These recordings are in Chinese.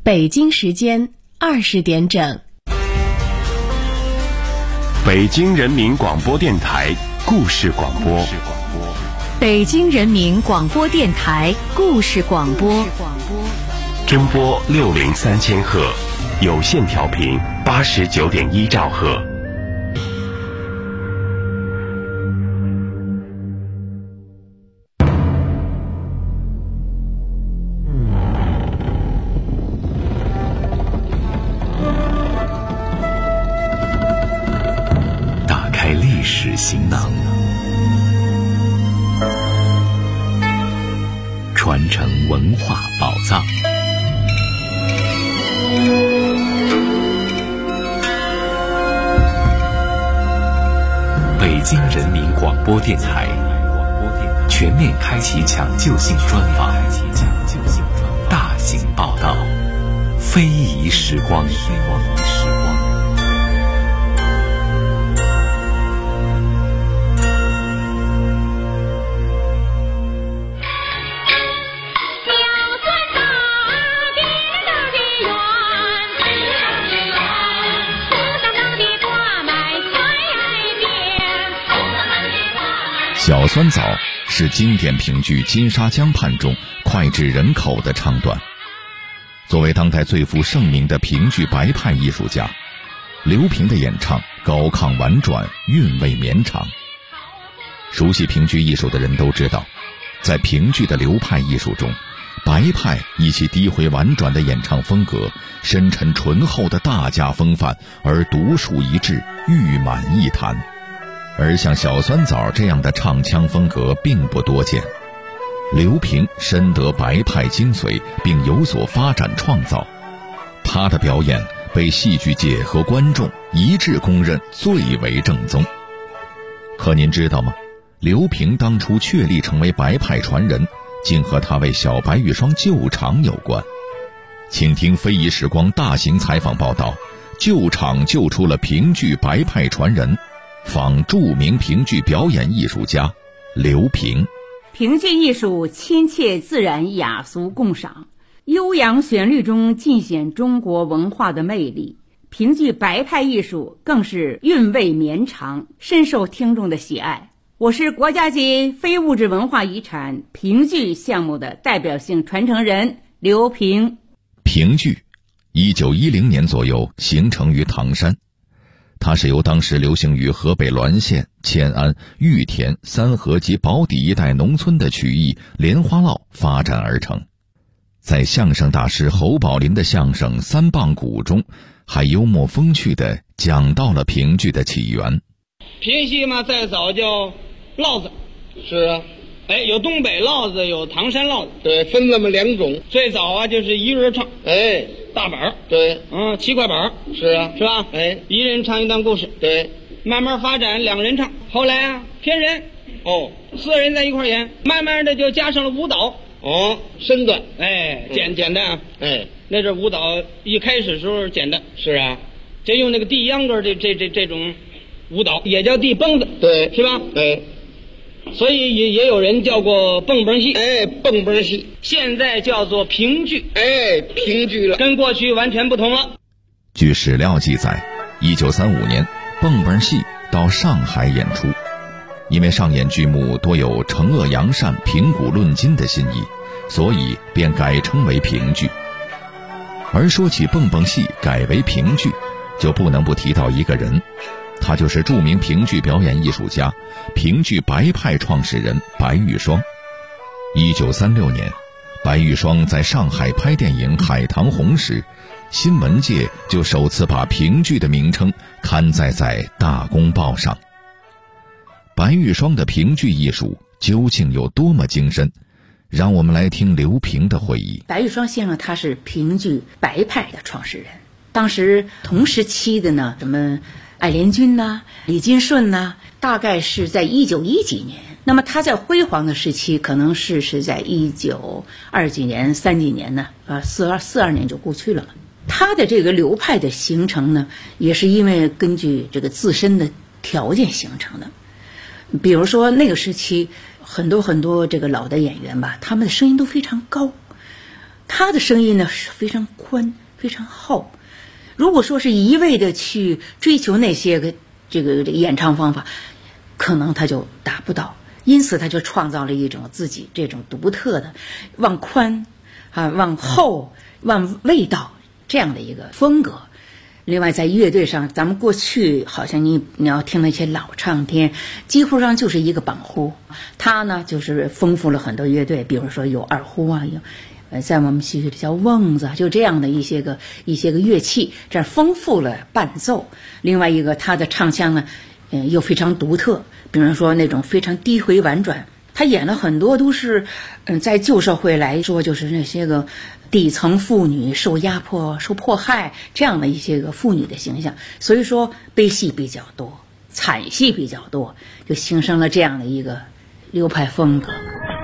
北京时间20点整。 北京人民广播电台故事广播。 北京人民广播电台故事广播。 中波603千赫，有线调频89.1兆赫。打开历史行囊，传承文化宝藏。北京人民广播电台全面开启抢救性专访，大型报道，非遗时光。小酸枣是经典评剧《金沙江畔》中脍炙人口的唱段。作为当代最负盛名的评剧白派艺术家，刘平的演唱高亢婉转，韵味绵长。熟悉评剧艺术的人都知道，在评剧的流派艺术中，白派以其低回婉转的演唱风格、深沉醇厚的大家风范而独树一帜，誉满艺坛。而像小酸枣这样的唱腔风格并不多见。刘平深得白派精髓，并有所发展创造，他的表演被戏剧界和观众一致公认最为正宗。可您知道吗？刘平当初确立成为白派传人，竟和他为小白玉霜救场有关。请听非遗时光大型采访报道，救场救出了评剧白派传人，访著名评剧表演艺术家刘平。 评剧艺术亲切自然，雅俗共赏，悠扬旋律中尽显中国文化的魅力。评剧白派艺术更是韵味绵长，深受听众的喜爱。我是国家级非物质文化遗产评剧项目的代表性传承人刘平。 评剧1910年左右形成于唐山，它是由当时流行于河北滦县、迁安、玉田、三河及宝坻一带农村的曲艺莲花落发展而成。在相声大师侯宝林的相声《三棒鼓》中，还幽默风趣地讲到了评剧的起源。 评戏嘛，再早叫烙子。 是啊， 有东北烙子，有唐山烙子。 对，分这么两种。 最早啊，就是一人唱。大板儿。 对 ，7块板儿。 是啊， 是吧？一人唱一段故事。 对， 慢慢发展2人唱，后来啊偏人，4人在一块演，慢慢的就加上了舞蹈。 身段。 简单啊。那这舞蹈一开始时候简单。 是啊， 就用那个地秧歌这种舞蹈，也叫地蹦子。 对， 是吧？所以也有人叫过蹦蹦戏。 蹦蹦戏现在叫做评剧。 评剧了， 跟过去完全不同了。 据史料记载，1935年蹦蹦戏到上海演出，因为上演剧目多有惩恶扬善、评古论今的新意，所以便改称为评剧。而说起蹦蹦戏改为评剧，就不能不提到一个人，他就是著名评剧表演艺术家、评剧白派创始人白玉霜。1936年，白玉霜在上海拍电影《海棠红》时，新闻界就首次把评剧的名称刊载在《大公报》上。白玉霜的评剧艺术究竟有多么精深？让我们来听刘平的回忆。 白玉霜先生他是评剧白派的创始人，当时同时期的呢，什么艾连军呐、李金顺呐，大概是在1910几年。那么他在辉煌的时期可能是在1920几年、30几年呢，42年就过去了。他的这个流派的形成呢，也是因为根据这个自身的条件形成的。比如说那个时期很多这个老的演员吧，他们的声音都非常高， 他的声音呢是非常宽非常厚，如果说是一味的去追求那些个这个演唱方法，可能他就达不到，因此他就创造了一种自己这种独特的往宽往厚往味道这样的一个风格。另外在乐队上，咱们过去好像你要听那些老唱片，几乎上就是一个绑呼，它呢就是丰富了很多乐队，比如说有二胡啊，有在我们戏曲里叫瓮子，就这样的一些个乐器，这样丰富了伴奏。另外一个他的唱腔呢又非常独特，比如说那种非常低回婉转，他演了很多都是在旧社会来说就是那些个底层妇女受压迫受迫害这样的一些个妇女的形象，所以说悲戏比较多，惨戏比较多，就形成了这样的一个流派风格。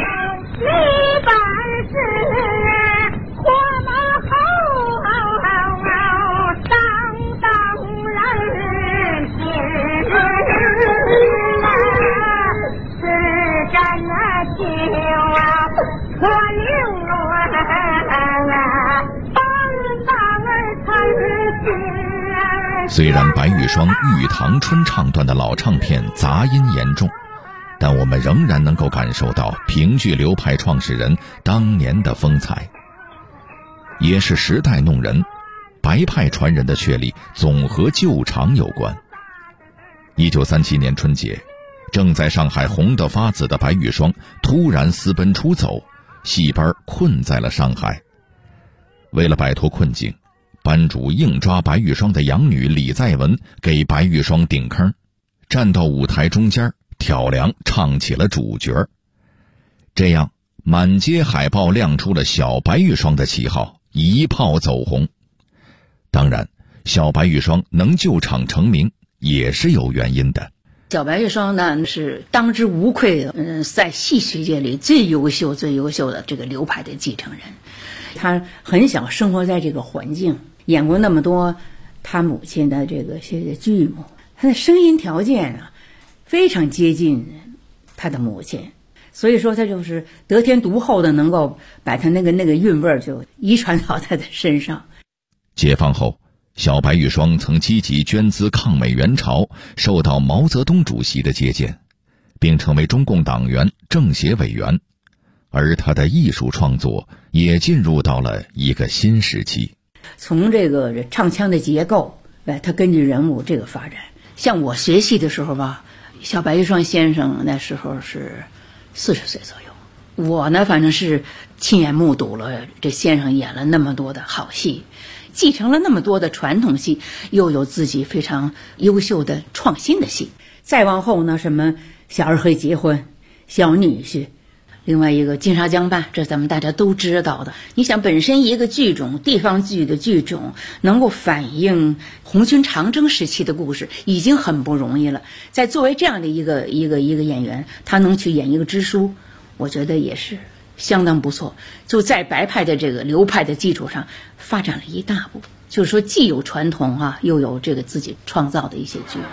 虽然白玉霜玉堂春唱段的老唱片杂音严重，但我们仍然能够感受到评剧流派创始人当年的风采。也是时代弄人，白派传人的确立总和旧常有关。1937年春节，正在上海红得发紫的白玉霜突然私奔出走，戏班困在了上海。为了摆脱困境，班主硬抓白玉霜的养女李在文给白玉霜顶坑，站到舞台中间挑梁唱起了主角。这样满街海报亮出了小白玉霜的旗号，一炮走红。当然小白玉霜能救场成名也是有原因的。 小白玉霜呢是当之无愧的在戏曲界里最优秀的这个流派的继承人。他很小生活在这个环境，演过那么多他母亲的这个些剧目，他的声音条件啊非常接近他的母亲，所以说他就是得天独厚的能够把他那个韵味就遗传到他的身上。 解放后，小白玉霜曾积极捐资抗美援朝，受到毛泽东主席的接见，并成为中共党员政协委员，而他的艺术创作也进入到了一个新时期。 从这个唱腔的结构，他根据人物这个发展。像我学戏的时候吧，小白玉霜先生那时候是40岁左右，我呢反正是亲眼目睹了这先生演了那么多的好戏，继承了那么多的传统戏，又有自己非常优秀的创新的戏。再往后呢，什么小二黑结婚、小女婿，另外一个金沙江畔，这咱们大家都知道的。你想本身一个剧种，地方剧的剧种能够反映红军长征时期的故事已经很不容易了，在作为这样的一个演员，他能去演一个支书，我觉得也是相当不错，就在白派的这个流派的基础上发展了一大步，就是说既有传统啊，又有这个自己创造的一些剧目。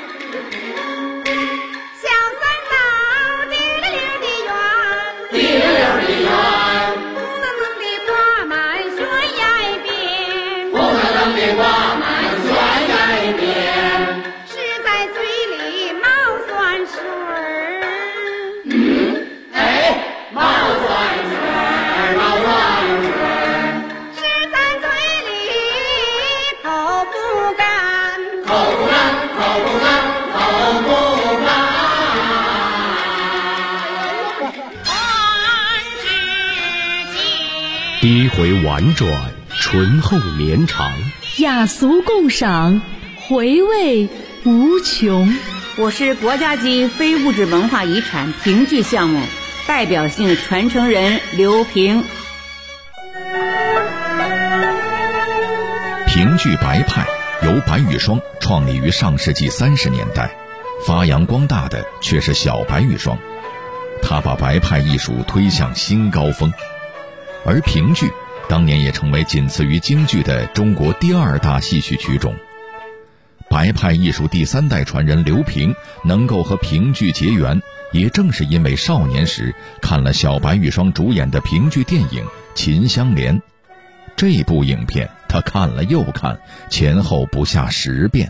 低回婉转，醇厚绵长， 雅俗共赏，回味无穷。 我是国家级非物质文化遗产评剧项目代表性传承人刘平。 评剧白派由白玉霜创立于上世纪30年代，发扬光大的却是小白玉霜，他把白派艺术推向新高峰。而评剧当年也成为仅次于京剧的中国第2大戏曲曲种。白派艺术第3代传人刘平能够和评剧结缘，也正是因为少年时看了小白玉霜主演的评剧电影《 秦香莲》。这部影片他看了又看，前后不下10遍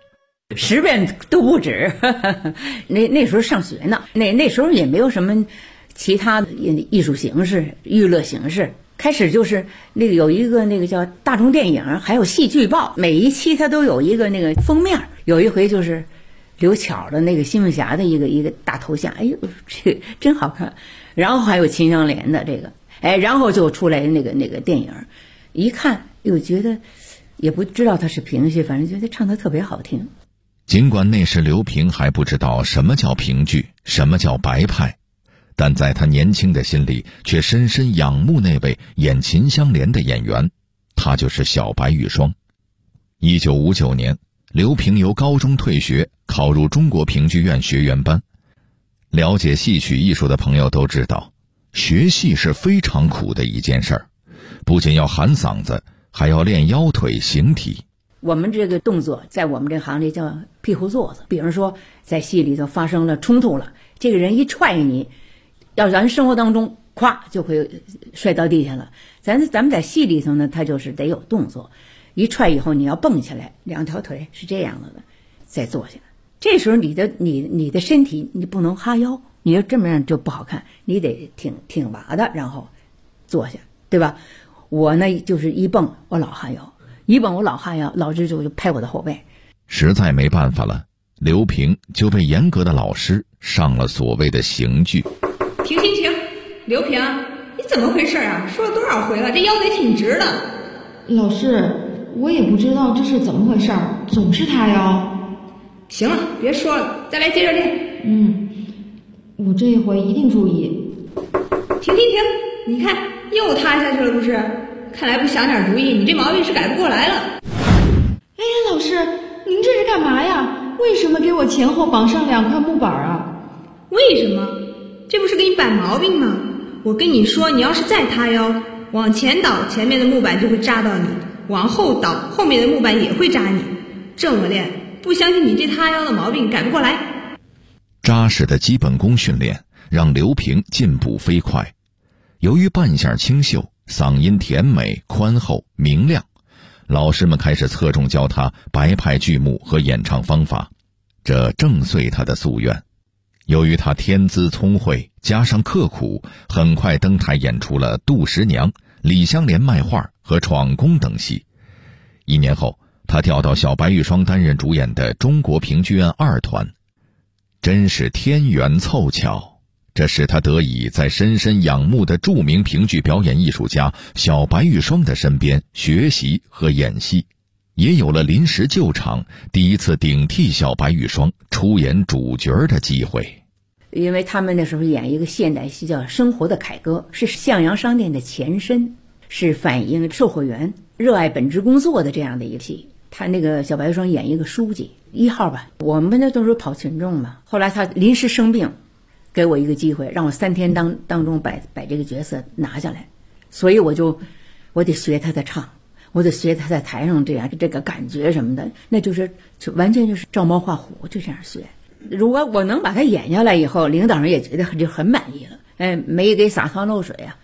，10遍都不止。那时候上学呢，那时候也没有什么其他的艺术形式、娱乐形式。开始就是那个有一个那个叫大众电影，还有戏剧报，每一期它都有一个那个封面。有一回就是刘巧的那个新闻侠的一个大头像，哎呦，这个真好看。然后还有秦香莲的这个，然后就出来那个电影，一看又觉得也不知道他是评剧，反正觉得唱得特别好听。 尽管那时刘平还不知道什么叫评剧，什么叫白派，但在他年轻的心里却深深仰慕那位演秦香莲的演员，他就是小白玉霜。1959年，刘平由高中退学，考入中国评剧院学员班。了解戏曲艺术的朋友都知道，学戏是非常苦的一件事儿，不仅要喊嗓子，还要练腰腿形体。 我们这个动作在我们这行里叫屁股坐子，比如说在戏里头发生了冲突了，这个人一踹你，要咱生活当中咵就会摔到地下了。咱们在戏里头呢，它就是得有动作，一踹以后你要蹦起来，两条腿是这样的，再坐下。这时候你的身体你不能哈腰，你要这么样就不好看，你得挺拔的，然后坐下，对吧？我呢就是一蹦我老哈腰，一蹦我老哈腰，老师就拍我的后背。 实在没办法了，刘平就被严格的老师上了所谓的刑具。 停，刘平，你怎么回事啊？说了多少回了，这腰得挺直的。 老师，我也不知道这是怎么回事，总是塌腰。 行了，别说了，再来接着练。 我这一回一定注意。 停，你看又塌下去了不是？看来不想点主意，你这毛病是改不过来了。 哎呀，老师，您这是干嘛呀？为什么给我前后绑上2块木板啊？ 为什么？这不是给你摆毛病吗？我跟你说，你要是再塌腰，往前倒，前面的木板就会扎到你；往后倒，后面的木板也会扎你。这么练，不相信你这塌腰的毛病改不过来。 扎实的基本功训练让刘平进步飞快。由于扮相清秀，嗓音甜美宽厚明亮，老师们开始侧重教他白派剧目和演唱方法，这正遂他的夙愿。由于他天资聪慧，加上刻苦，很快登台演出了《杜十娘》、李香莲卖画和闯宫等戏。1年后，他调到小白玉霜担任主演的中国评剧院2团。真是天缘凑巧，这使他得以在深深仰慕的著名评剧表演艺术家小白玉霜的身边学习和演戏，也有了临时救场，第一次顶替小白玉霜出演主角的机会。 因为他们那时候演一个现代戏叫《生活的凯歌》，是向阳商店的前身，是反映售货员热爱本职工作的这样的一个戏。他那个小白玉霜演一个书记1号吧，我们那都是跑群众嘛。后来他临时生病，给我一个机会，让我3天当中把这个角色拿下来，所以我得学他的唱，我得学他在台上这个感觉什么的，那就是完全就是照猫画虎，就这样学。如果我能把他演下来以后，领导人也觉得就很满意了，没给洒汤漏水啊。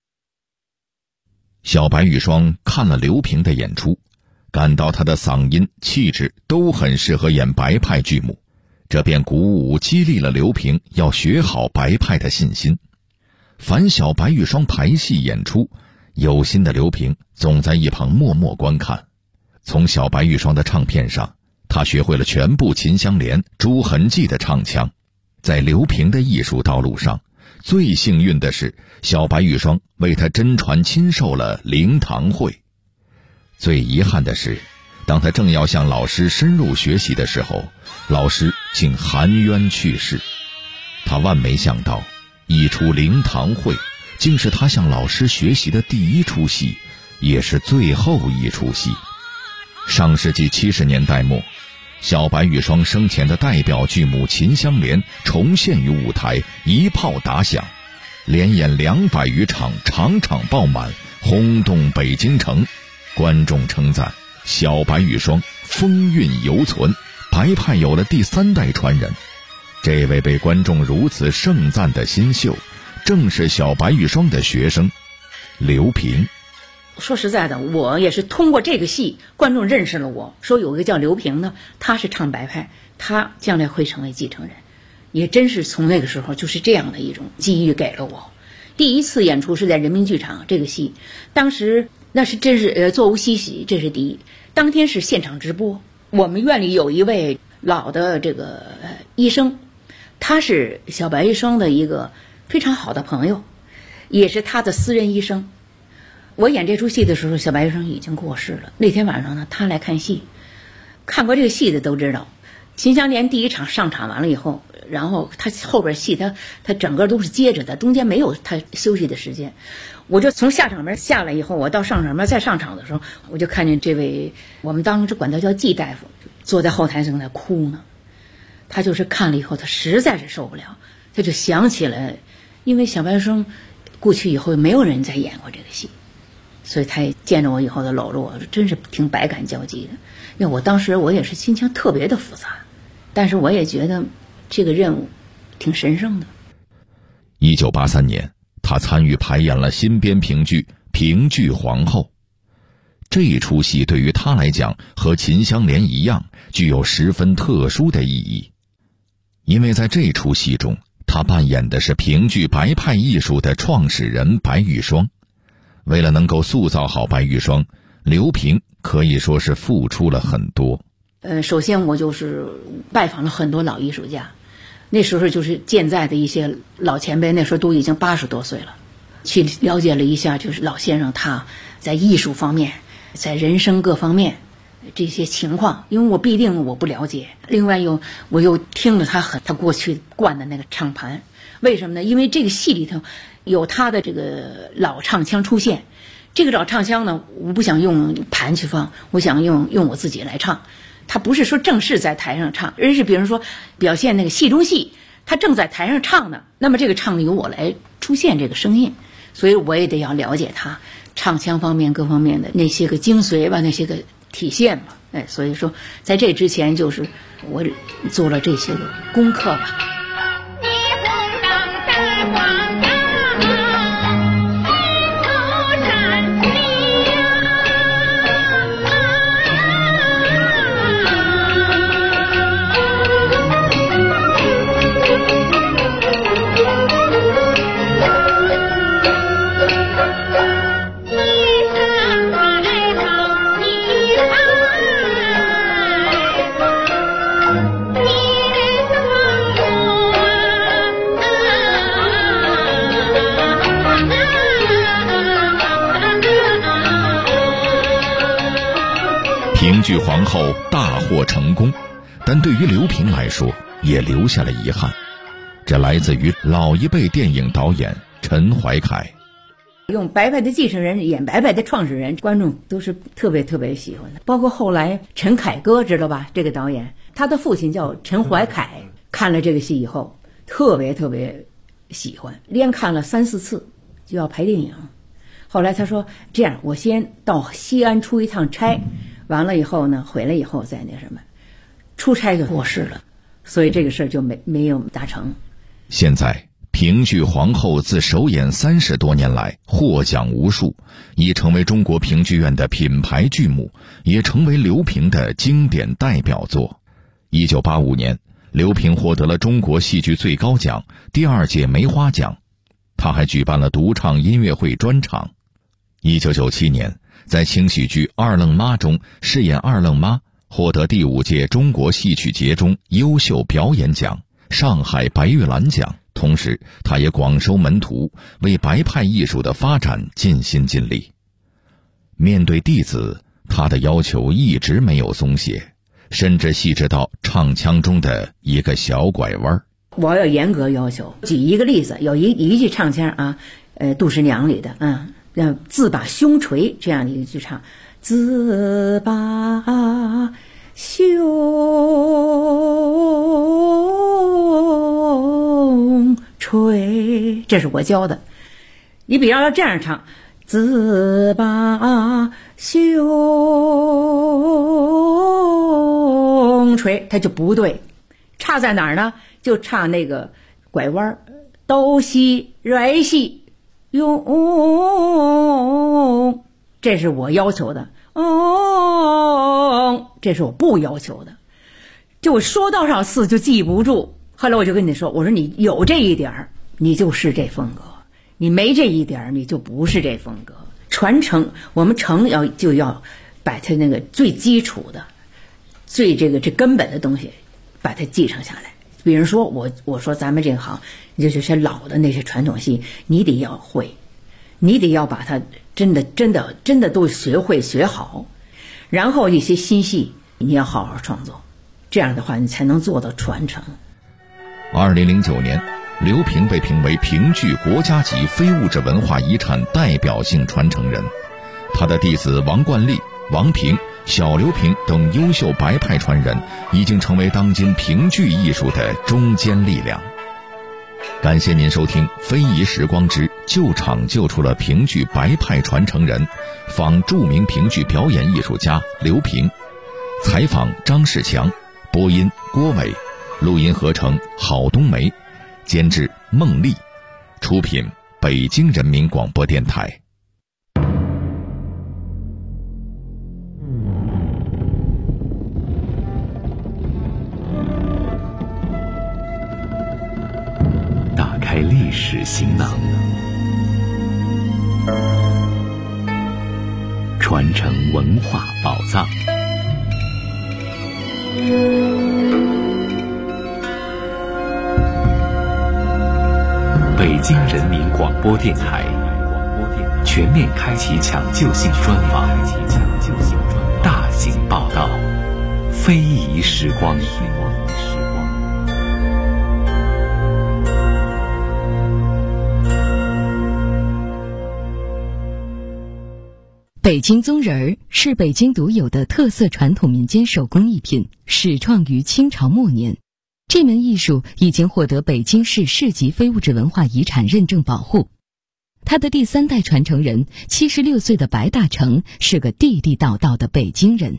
小白玉霜看了刘平的演出，感到他的嗓音气质都很适合演白派剧目，这便鼓舞激励了刘平要学好白派的信心。凡小白玉霜排戏演出，有心的刘平总在一旁默默观看。从小白玉霜的唱片上，他学会了全部秦香莲、朱痕记的唱腔。在刘平的艺术道路上，最幸运的是小白玉霜为他真传亲授了灵堂会。最遗憾的是，当他正要向老师深入学习的时候，老师竟含冤去世。他万没想到，一出灵堂会竟是他向老师学习的第1出戏，也是最后一出戏。上世纪70年代末，小白玉霜生前的代表剧目《秦香莲》重现于舞台，一炮打响，连演200余场，场场爆满，轰动北京城。观众称赞小白玉霜风韵犹存，白派有了第3代传人。这位被观众如此盛赞的新秀，正是小白玉霜的学生。 刘平。 说实在的，我也是通过这个戏，观众认识了我，说有一个叫刘平的，他是唱白派，他将来会成为继承人。也真是从那个时候就是这样的一种机遇给了我。第一次演出是在人民剧场，这个戏当时那是真是座无虚席，这是第一。当天是现场直播，我们院里有一位老的这个医生，他是小白医生的一个非常好的朋友，也是他的私人医生。我演这出戏的时候，小白医生已经过世了。那天晚上呢，他来看戏，看过这个戏的都知道，秦香莲第一场上场完了以后，然后他后边戏他整个都是接着的，中间没有他休息的时间。我就从下场门下来以后，我到上场门再上场的时候，我就看见这位我们当时管他叫季大夫，坐在后台正在哭呢。他就是看了以后，他实在是受不了，他就想起了，因为小白医生过去以后没有人再演过这个戏，所以他也见着我以后的搂着我，真是挺百感交集的。因为我当时我也是心情特别的复杂，但是我也觉得这个任务挺神圣的。 1983年，他参与排演了新编评剧《评剧皇后》。这一出戏对于他来讲，和秦香莲一样，具有十分特殊的意义。因为在这出戏中，他扮演的是评剧白派艺术的创始人白玉霜。为了能够塑造好白玉霜，刘平可以说是付出了很多。 首先我就是拜访了很多老艺术家，那时候就是健在的一些老前辈，那时候都已经80多岁了，去了解了一下就是老先生他在艺术方面，在人生各方面这些情况，因为我必定我不了解。另外我又听了他过去灌的那个唱盘，为什么呢？因为这个戏里头有他的这个老唱腔出现，这个老唱腔呢，我不想用盘去放，我想用我自己来唱。他不是说正式在台上唱，而是比如说表现那个戏中戏，他正在台上唱呢，那么这个唱由我来出现这个声音，所以我也得要了解他唱腔方面各方面的那些个精髓吧，那些个体现吧。所以说在这之前就是我做了这些个功课吧。 评剧皇后大获成功，但对于刘平来说也留下了遗憾，这来自于老一辈电影导演陈怀凯。 用白派的继承人演白派的创始人，观众都是特别特别喜欢的。包括后来陈凯歌知道吧，这个导演他的父亲叫陈怀凯，看了这个戏以后特别特别喜欢，连看了3、4次就要拍电影。后来他说这样，我先到西安出一趟差，完了以后呢，回来以后再那什么，出差就过世了，所以这个事儿就没有达成。 现在评剧皇后自首演30多年来获奖无数，已成为中国评剧院的品牌剧目，也成为刘平的经典代表作。1985年，刘平获得了中国戏剧最高奖第2届梅花奖，他还举办了独唱音乐会专场。1997年，在轻喜剧《二愣妈》中饰演二愣妈，获得第5届中国戏曲节中优秀表演奖、上海白玉兰奖。同时他也广收门徒，为白派艺术的发展尽心尽力。面对弟子，他的要求一直没有松懈，甚至细致到唱腔中的一个小拐弯。 我要严格要求。举一个例子，有一句唱腔啊，杜十娘里的自把胸垂，这样的一句唱，自把胸垂，这是我教的。你比方要这样唱，自把胸垂，它就不对。差在哪儿呢？就差那个拐弯，哆西来西用，这是我要求的，这是我不要求的。就我说多少次就记不住，后来我就跟你说，我说你有这一点你就是这风格，你没这一点你就不是这风格。传承，我们就要把它那个最基础的、最这根本的东西，把它继承下来。比如说我说咱们这行，就是老的那些传统戏，你得要会，你得要把它真的都学会学好，然后一些新戏你要好好创作，这样的话你才能做到传承。 2009年，刘平被评为评剧国家级非物质文化遗产代表性传承人，他的弟子王冠丽、王平、小刘平等优秀白派传人已经成为当今评剧艺术的中坚力量。感谢您收听《非遗时光之旧场救出了评剧白派传承人》，访著名评剧表演艺术家刘平，采访张世强，播音郭伟，录音合成郝冬梅，监制孟丽，出品北京人民广播电台。 打开历史行囊，传承文化宝藏。北京人民广播电台全面开启抢救性专访，大型报道，非遗时光。 北京宗人儿是北京独有的特色传统民间手工艺品，始创于清朝末年。这门艺术已经获得北京市市级非物质文化遗产认证保护。他的第3代传承人76岁的白大成是个地地道道的北京人。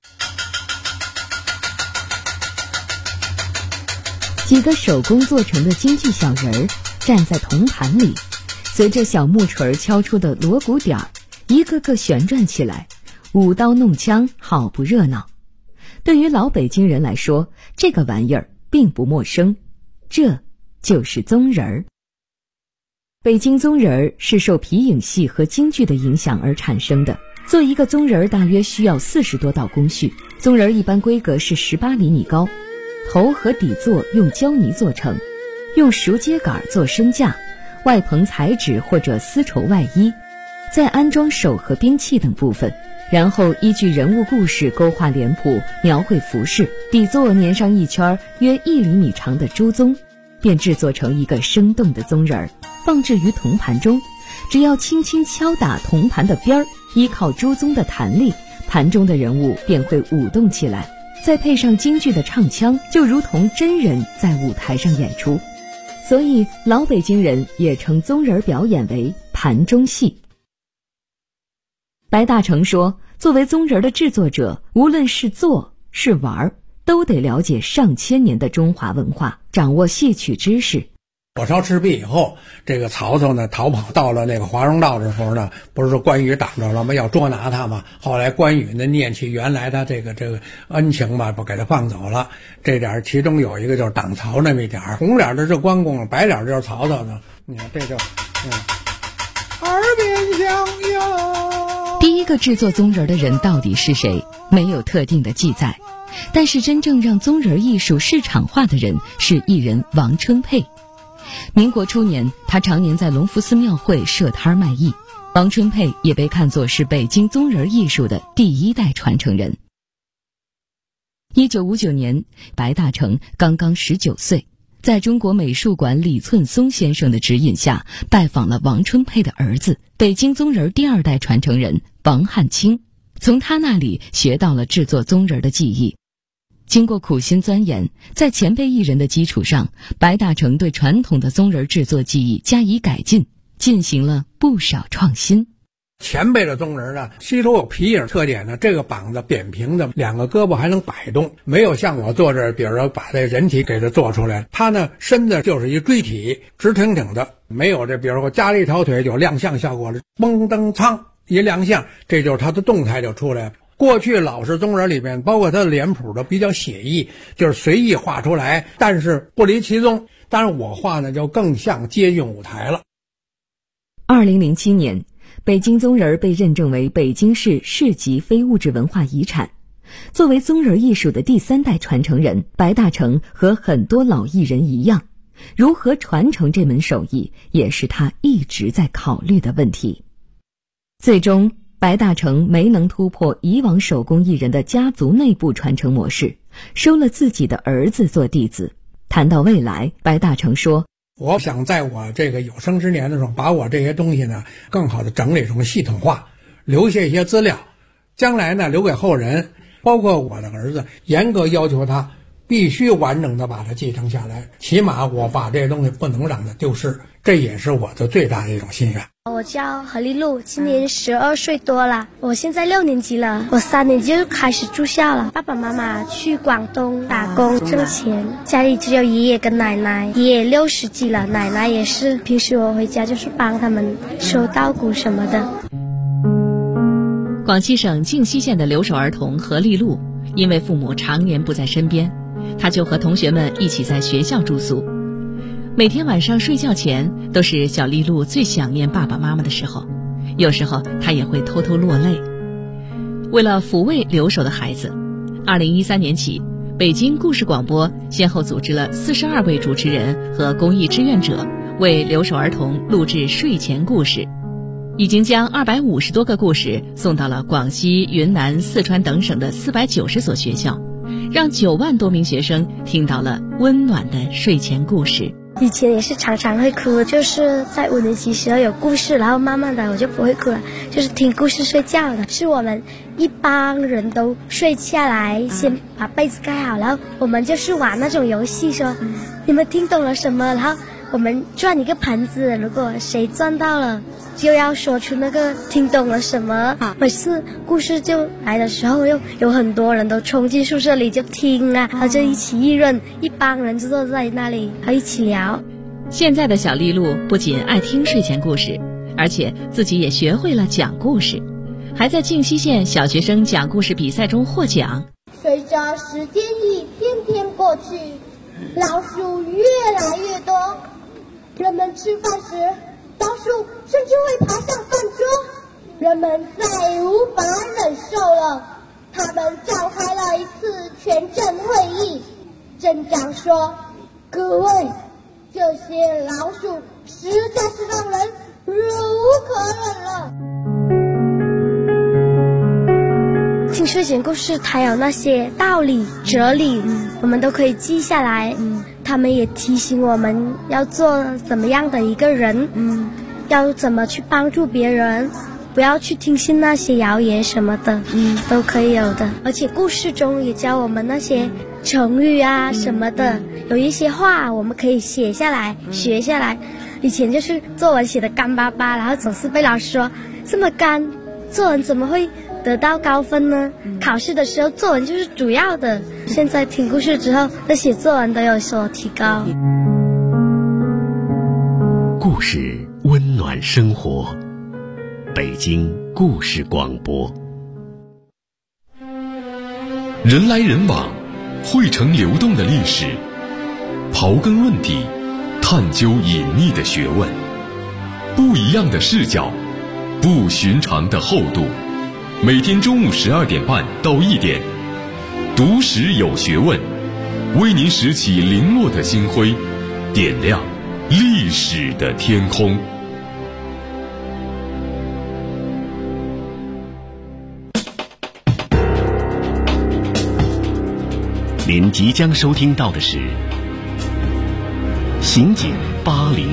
几个手工做成的京剧小人儿站在铜盘里，随着小木锤敲出的锣鼓点儿，一个个旋转起来，舞刀弄枪，好不热闹。对于老北京人来说，这个玩意儿并不陌生，这就是宗人儿。北京宗人儿是受皮影戏和京剧的影响而产生的。做一个宗人儿大约需要40多道工序，宗人儿一般规格是18厘米高，头和底座用胶泥做成，用熟秸秆做身架，外棚彩纸或者丝绸外衣，再安装手和兵器等部分，然后依据人物故事勾画脸谱，描绘服饰，底座粘上一圈约1厘米长的朱宗，便制作成一个生动的宗人儿，放置于铜盘中。只要轻轻敲打铜盘的边儿，依靠朱宗的弹力，盘中的人物便会舞动起来，再配上京剧的唱腔，就如同真人在舞台上演出。所以老北京人也称宗人表演为盘中戏。白大成说，作为宗人的制作者，无论是做是玩，都得了解上千年的中华文化，掌握戏曲知识。 火烧赤壁以后，这个曹操呢逃跑到了那个华容道的时候呢，不是说关羽挡着了吗？要捉拿他嘛。后来关羽呢念起原来他这个恩情吧，不给他放走了。这点其中有一个就是挡曹那么一点，红脸的是关公，白脸就是曹操的。你看这就耳边响哟。 第一个制作宗人的人到底是谁，没有特定的记载，但是真正让宗人艺术市场化的人是艺人王春佩。民国初年，他常年在隆福寺庙会设摊卖艺。王春佩也被看作是北京宗人艺术的第1代传承人。1959年，白大成刚刚19岁，在中国美术馆李寸松先生的指引下，拜访了王春佩的儿子，北京宗人第2代传承人王汉卿，从他那里学到了制作宗人的技艺。经过苦心钻研，在前辈艺人的基础上，白大成对传统的宗人制作技艺加以改进，进行了不少创新。 前辈的宗人呢，膝头有皮影特点呢，这个膀子扁平的，两个胳膊还能摆动，没有像我坐这儿，比如说把这人体给它做出来。他呢，身子就是一锥体，直挺挺的，没有这，比如说加了一条腿有亮相效果了，嘣噔噌一亮相，这就是他的动态就出来了。过去老式宗人里面，包括他的脸谱都比较写意，就是随意画出来，但是不离其宗。当然我画呢就更像接近舞台了。 2007年，北京宗人被认证为北京市市级非物质文化遗产。作为宗人艺术的第3代传承人，白大成和很多老艺人一样，如何传承这门手艺也是他一直在考虑的问题。最终，白大成没能突破以往手工艺人的家族内部传承模式，收了自己的儿子做弟子。谈到未来，白大成说， 我想在我这个有生之年的时候，把我这些东西呢更好的整理成系统化，留下一些资料，将来呢留给后人，包括我的儿子，严格要求他必须完整的把它继承下来，起码我把这些东西不能让它丢失，这也是我的最大的一种心愿。 我叫何丽露，今年12岁多了，我现在6年级了，我3年级就开始住校了。爸爸妈妈去广东打工挣钱，家里只有爷爷跟奶奶，爷爷60几了，奶奶也是，平时我回家就是帮他们收稻谷什么的。 广西省靖西县的留守儿童何丽露，因为父母常年不在身边，他就和同学们一起在学校住宿。每天晚上睡觉前都是小丽露最想念爸爸妈妈的时候，有时候她也会偷偷落泪。为了抚慰留守的孩子，2013年起，北京故事广播先后组织了42位主持人和公益志愿者为留守儿童录制睡前故事，已经将250多个故事送到了广西、云南、四川等省的490所学校，让9万多名学生听到了温暖的睡前故事。 以前也是常常会哭，就是在5年级时候有故事，然后慢慢的我就不会哭了，就是听故事睡觉了。是我们一帮人都睡下来，先把被子盖好，然后我们就是玩那种游戏，说你们听懂了什么，然后我们转一个盆子，如果谁转到了就要说出那个听懂了什么。每次故事就来的时候，又有很多人都冲进宿舍里就听啊，然后就一起议论，一帮人就坐在那里还一起聊。 现在的小丽露不仅爱听睡前故事，而且自己也学会了讲故事，还在靖西县小学生讲故事比赛中获奖。 随着时间一天天过去，老鼠越来越多，人们吃饭时老鼠甚至会爬上饭桌，人们再无法忍受了，他们召开了一次全镇会议。镇长说，各位，这些老鼠实在是让人忍无可忍了。 听睡前故事它有那些道理哲理，我们都可以记下来，他们也提醒我们要做怎么样的一个人，要怎么去帮助别人，不要去听信那些谣言什么的，都可以有的。而且故事中也教我们那些成语啊什么的，有一些话我们可以写下来学下来。以前就是作文写的干巴巴，然后总是被老师说这么干，作文怎么会得到高分呢？考试的时候作文就是主要的。现在听故事之后，在写作文都有所提高。 故事温暖生活，北京故事广播。 人来人往，汇成流动的历史，刨根问底，探究隐秘的学问，不一样的视角，不寻常的厚度。每天中午12点半到1点，读史有学问，为您拾起零落的星辉，点亮历史的天空。 您即将收听到的是《刑警803》。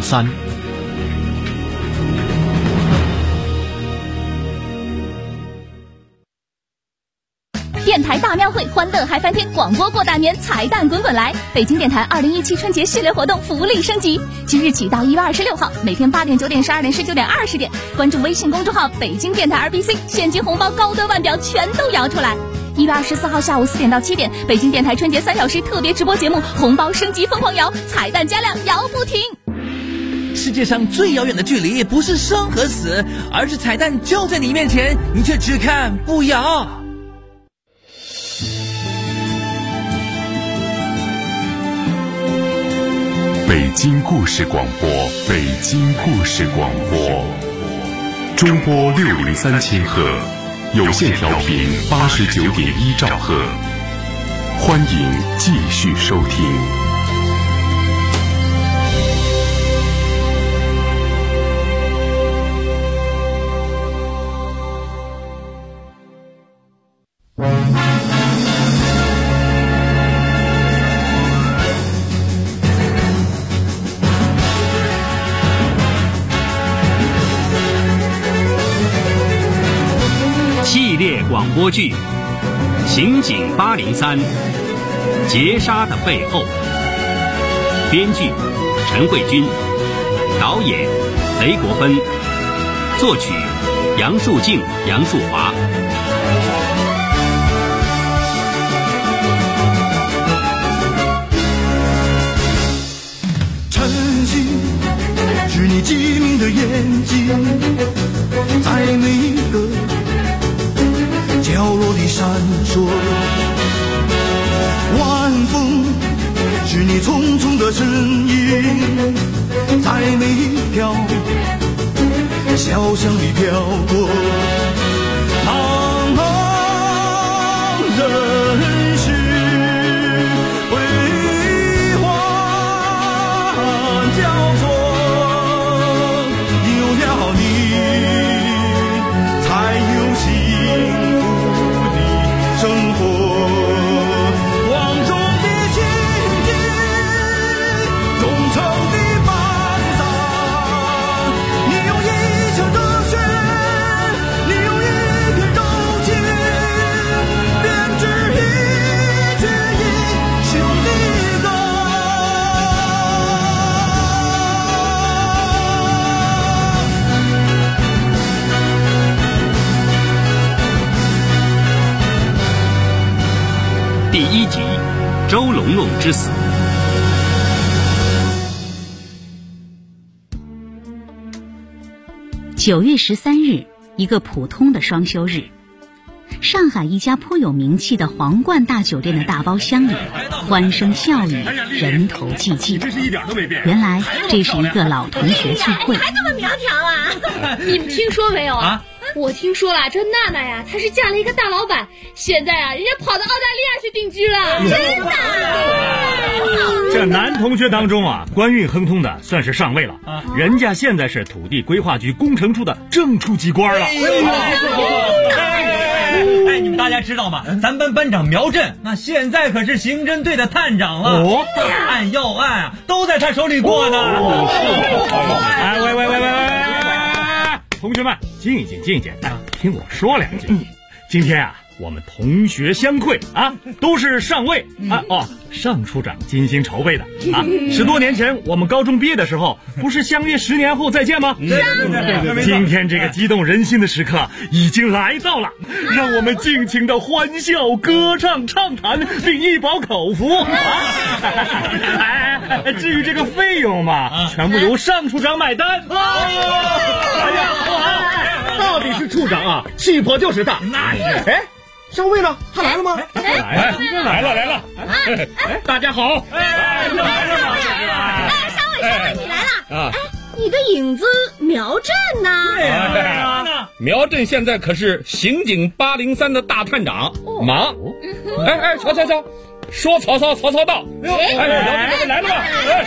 电台大庙会，欢乐嗨翻天，广播过大年，彩蛋滚滚来！北京电台2017春节系列活动福利升级，即日起到1月26号，每天8点、9点、12点、19点、20点，关注微信公众号北京电台 RBC， 现金红包高端腕表全都摇出来。1月24号下午4点到7点，北京电台春节3小时特别直播节目，红包升级疯狂摇，彩蛋加量摇不停。 世界上最遥远的距离不是生和死，而是彩蛋就在你面前，你却只看不摇。 北京故事广播，北京故事广播，中波603千赫，有线调频89.1兆赫，欢迎继续收听。 系列广播剧《刑警803》，劫杀的背后。编剧陈慧君，导演雷国芬，作曲杨树静、杨树华。 晨曦是你机敏的眼睛，在每一个角落里闪烁，晚风是你匆匆的身影，在每一条小巷里飘过，茫茫人世辉煌交错，有了你才有幸福生活，光荣的情景，忠诚的办丧，你用一腔热血，你用一片柔情，编织一曲英雄的歌。 第1集，周龙龙之死。 9月13日，一个普通的双休日，上海一家颇有名气的皇冠大酒店的大包厢里，欢声笑语，人头济济。原来这是一个老同学聚会。 还这么苗条啊？你们听说没有啊？我听说了，这娜娜呀，她是嫁了一个大老板，现在啊，人家跑到澳大利亚去定居了。真的？ 这男同学当中啊，官运亨通的算是上尉了，人家现在是土地规划局工程处的正处级官了。 哎，你们大家知道吗？咱班班长苗震，那现在可是刑侦队的探长了。大案要案啊，都在他手里过呢。 哎，喂，同学们，静一静，听我说两句。今天啊，我们同学相会啊，都是上尉啊，上处长精心筹备的啊。10多年前我们高中毕业的时候，不是相约10年后再见吗？今天这个激动人心的时刻已经来到了，让我们尽情的欢笑、歌唱、畅谈，并一饱口福啊！至于这个费用嘛，全部由上处长买单。到底是处长啊，气魄就是大。那是。哎，上尉呢？他来了吗？来了！大家好！ 上尉，你来了！哎，你的影子苗震呢？ 对啊，苗震现在可是刑警803的大探长，忙。哎，瞧， 说曹操，曹操到。哎，苗来了吧？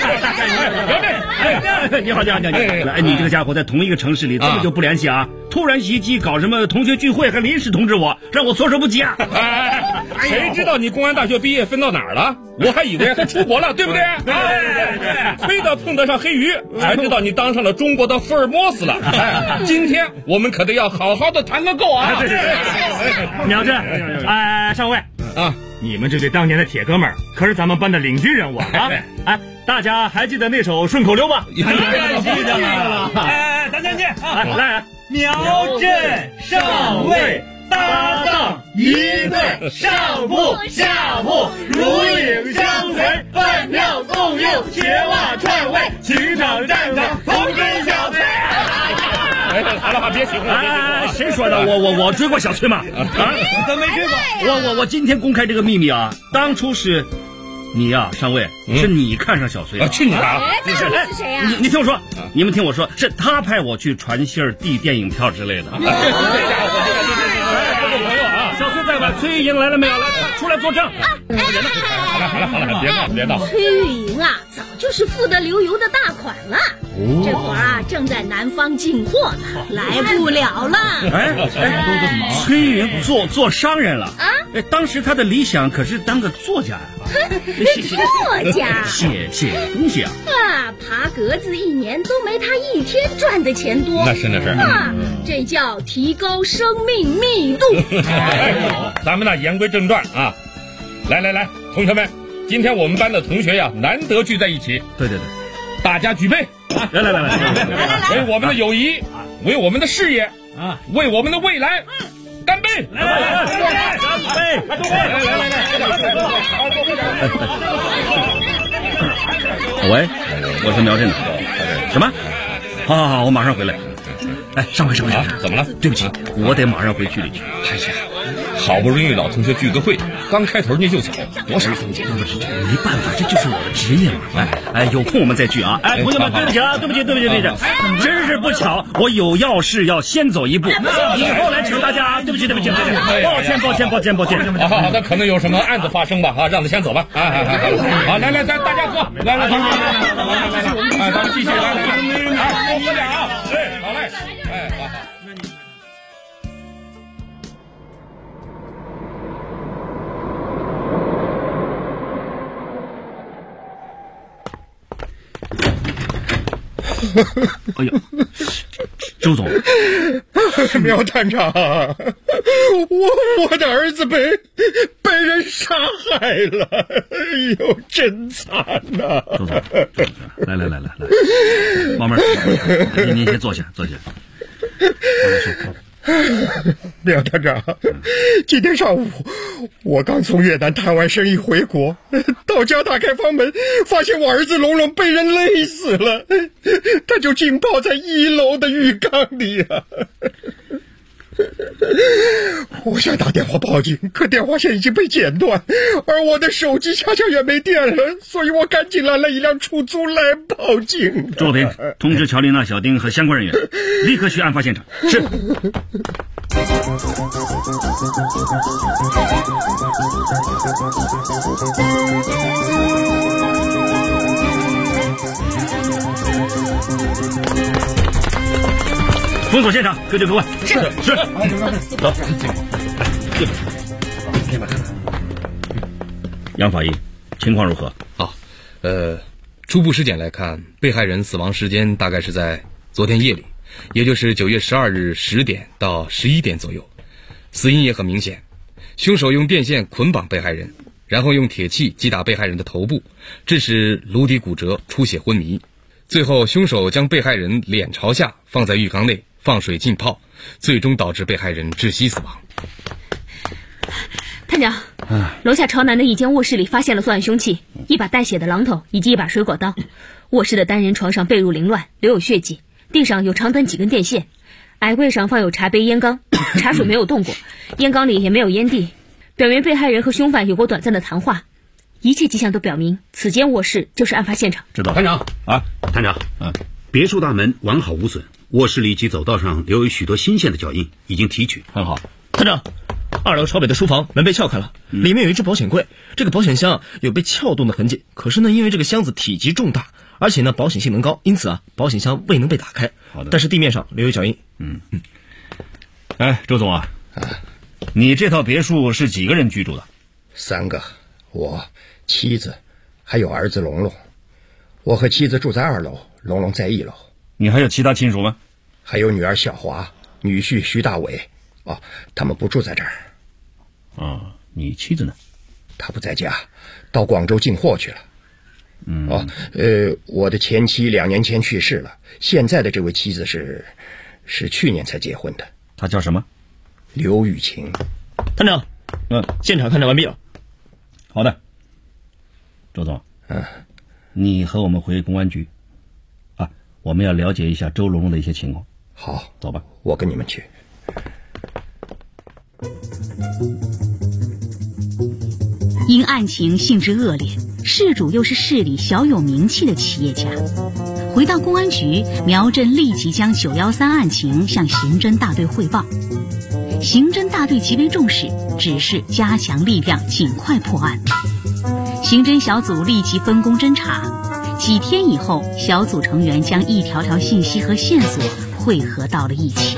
苗你好，哎，你这个家伙在同一个城市里这么久不联系啊，突然袭击搞什么同学聚会，还临时通知我，让我措手不及啊！ 谁知道你公安大学毕业分到哪儿了？我还以为他出国了，对不对？对，非得碰得上黑鱼，才知道你当上了中国的福尔摩斯了。今天我们可得要好好的谈个够啊！ 苗震，上尉啊，你们这对当年的铁哥们儿可是咱们班的领军人物啊！哎，大家还记得那首顺口溜吧？记得了。哎，咱先见啊！来， 苗震上尉搭档一对，上铺下铺如影相随，饭票共用，铁马串位，情场战场同追小崔。 好了，别起哄了。 谁说的？我追过小崔吗？啊， 怎么没追过？ 我今天公开这个秘密啊，当初是你呀，上尉，是你看上小崔的。 去你的！ 那是谁呀？ 你听我说，你们听我说，是他派我去传信递电影票之类的。这朋友啊，小崔在吧？崔玉莹来了没有？来，出来作证。 好了，别闹。 崔玉莹啊，早就是富得流油的大款了。这会儿啊，正在南方进货呢，来不了了。 崔玉莹做商人了啊！当时他的理想可是当个作家呀。 作家写东西啊！ 爬格子一年都没他一天赚的钱多。 那是啊，这叫提高生命密度。 咱们呢言归正传啊，来，同学们，今天我们班的同学呀，难得聚在一起。 对， 大家举杯！来，为我们的友谊，为我们的事业啊，为我们的未来，干杯！来， 喂，我是苗震的。什么？好，我马上回来。哎，上尉，怎么了？ 对不起，我得马上回局里去。 哎呀，好不容易老同学聚个会，刚开头你就走，多少风景？ 没办法，这就是我的职业嘛。哎，有空我们再聚啊！哎，同学们，对不起啊，对不起，真是不巧，我有要事要先走一步，以后来请大家。对不起，抱歉。 好，那可能有什么案子发生吧？让他先走吧。好，来，咱大家坐，来，咱们继续来，多喝点啊！好嘞。好。 哎呦，周总， 苗探长，我的儿子被人杀害了，哎呦，真惨呐！ 周总，来，慢慢说，您先坐下。 苗探长，今天上午我刚从越南谈完生意回国，到家打开房门，发现我儿子龙龙被人勒死了，他就浸泡在1楼的浴缸里啊。我想打电话报警，可电话线已经被剪断，而我的手机恰恰也没电了，所以我赶紧拦了一辆出租来报警。 周平，通知乔丽娜、小丁和相关人员，立刻去案发现场。是。封锁现场，各队各位。是。走。杨法医，情况如何？ 好，初步尸检来看，被害人死亡时间大概是在昨天夜里，也就是9月12日10点到11点左右。死因也很明显，凶手用电线捆绑被害人，然后用铁器击打被害人的头部，致使颅底骨折、出血昏迷。最后，凶手将被害人脸朝下放在浴缸内，放水浸泡，最终导致被害人窒息死亡。 探长，楼下朝南的一间卧室里发现了作案凶器，一把带血的榔头以及一把水果刀。卧室的单人床上被褥凌乱，留有血迹，地上有长短几根电线，矮柜上放有茶杯、烟缸，茶水没有动过，烟缸里也没有烟蒂，表明被害人和凶犯有过短暂的谈话。一切迹象都表明，此间卧室就是案发现场。 知道。 探长啊， 探长， 别墅大门完好无损，卧室里及走道上留有许多新鲜的脚印，已经提取。 很好。 探长， 2楼朝北的书房门被撬开了，里面有一只保险柜，这个保险箱有被撬动的痕迹。可是呢，因为这个箱子体积重大，而且呢保险性能高，因此啊，保险箱未能被打开。 好的， 但是地面上留有脚印。 哎，周总啊，你这套别墅是几个人居住的 ？3个，我、妻子，还有儿子龙龙。我和妻子住在2楼，龙龙在1楼。 你还有其他亲属吗？ 还有女儿小华，女婿徐大伟。他们不住在这儿。 你妻子呢？ 她不在家，到广州进货去了。我的前妻2年前去世了，现在的这位妻子是去年才结婚的。 她叫什么？ 刘雨晴。 探长，现场勘查完毕了。 好的，周总，你和我们回公安局，我们要了解一下周龙龙的一些情况。 好， 走吧， 我跟你们去。 因案情性质恶劣，事主又是市里小有名气的企业家，回到公安局，苗震立即将913案情向刑侦大队汇报。刑侦大队极为重视，指示加强力量，尽快破案。刑侦小组立即分工侦查，几天以后，小组成员将一条条信息和线索汇合到了一起。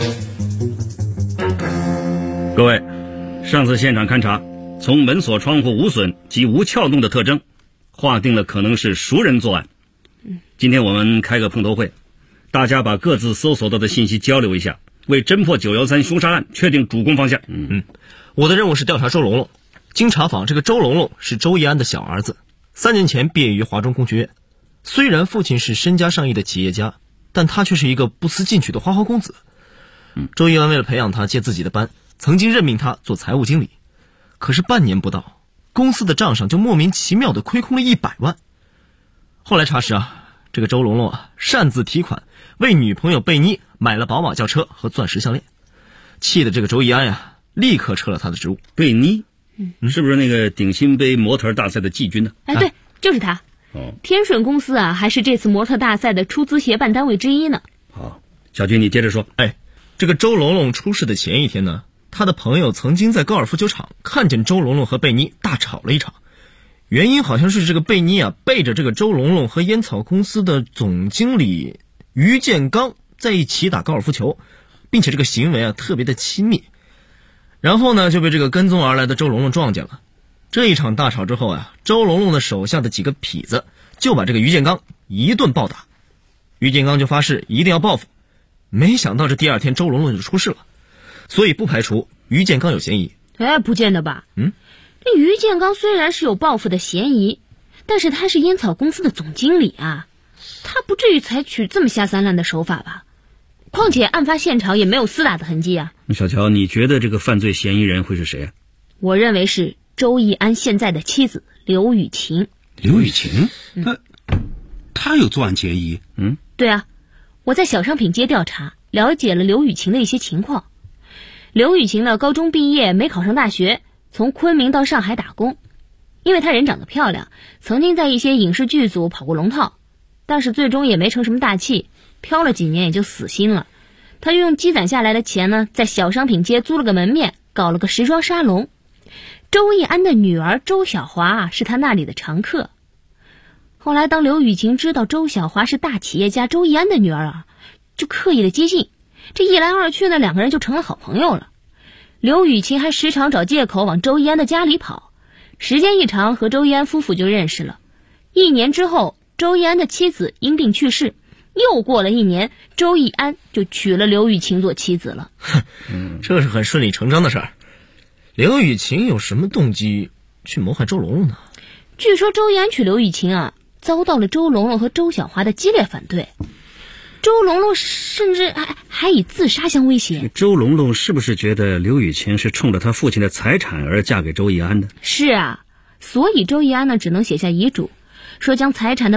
各位，上次现场勘查，从门锁窗户无损及无撬动的特征，划定了可能是熟人作案。今天我们开个碰头会，大家把各自搜索到的信息交流一下，为侦破913凶杀案确定主攻方向。 我的任务是调查周龙龙。经查访，这个周龙龙是周义安的小儿子，3年前毕业于华中工学院。虽然父亲是身家上亿的企业家，但他却是一个不思进取的花花公子。周义安为了培养他，借自己的班，曾经任命他做财务经理。可是半年不到，公司的账上就莫名其妙的亏空了100万。后来查实这个周龙龙擅自提款，为女朋友贝妮买了宝马轿车和钻石项链，气得这个周义安立刻撤了他的职务。 贝妮，是不是那个顶新杯模特大赛的季军呢？ 对，就是他。天顺公司还是这次模特大赛的出资协办单位之一呢。 好，小军你接着说。 这个周龙龙出事的前一天呢，他的朋友曾经在高尔夫球场看见周龙龙和贝妮大吵了一场，原因好像是这个贝妮背着这个周龙龙和烟草公司的总经理于建刚在一起打高尔夫球，并且这个行为特别的亲密。然后呢，就被这个跟踪而来的周龙龙撞见了。这一场大吵之后周龙龙的手下的几个痞子就把这个于建刚一顿暴打，于建刚就发誓一定要报复。没想到这第2天周龙龙就出事了，所以不排除于建刚有嫌疑。 不见得吧。这于建刚虽然是有报复的嫌疑，但是他是烟草公司的总经理他不至于采取这么下三滥的手法吧。况且案发现场也没有厮打的痕迹小乔，你觉得这个犯罪嫌疑人会是谁我认为是周义安现在的妻子刘雨晴。 刘雨晴？他有作案嫌疑？ 对我在小商品街调查，了解了刘雨晴的一些情况。刘雨晴呢，高中毕业没考上大学，从昆明到上海打工。因为她人长得漂亮，曾经在一些影视剧组跑过龙套，但是最终也没成什么大器，飘了几年也就死心了。她用积攒下来的钱呢，在小商品街租了个门面，搞了个时装沙龙。周义安的女儿周小华是她那里的常客。后来当刘雨晴知道周小华是大企业家周义安的女儿就刻意的接近，这一来二去呢，2个人就成了好朋友了。刘雨晴还时常找借口往周义安的家里跑，时间一长和周义安夫妇就认识了。1年之后，周义安的妻子因病去世，又过了1年，周义安就娶了刘雨晴做妻子了。 这是很顺理成章的事儿。刘雨晴有什么动机去谋害周龙龙呢？ 据说周义安娶刘雨晴遭到了周龙龙和周小华的激烈反对，周龙龙甚至还以自杀相威胁。 周龙龙是不是觉得刘雨晴是冲着他父亲的财产而嫁给周义安的？ 是所以周义安呢只能写下遗嘱，说将财产的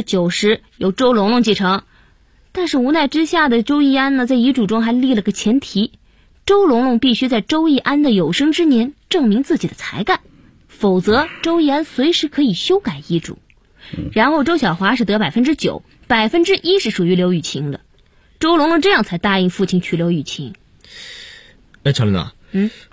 90%由周龙龙继承。但是无奈之下的周义安呢，在遗嘱中还立了个前提，周龙龙必须在周义安的有生之年证明自己的才干，否则周义安随时可以修改遗嘱。然后周小华是得9%，1%是属于刘雨晴的。周龙龙这样才答应父亲娶刘雨晴。 乔琳娜，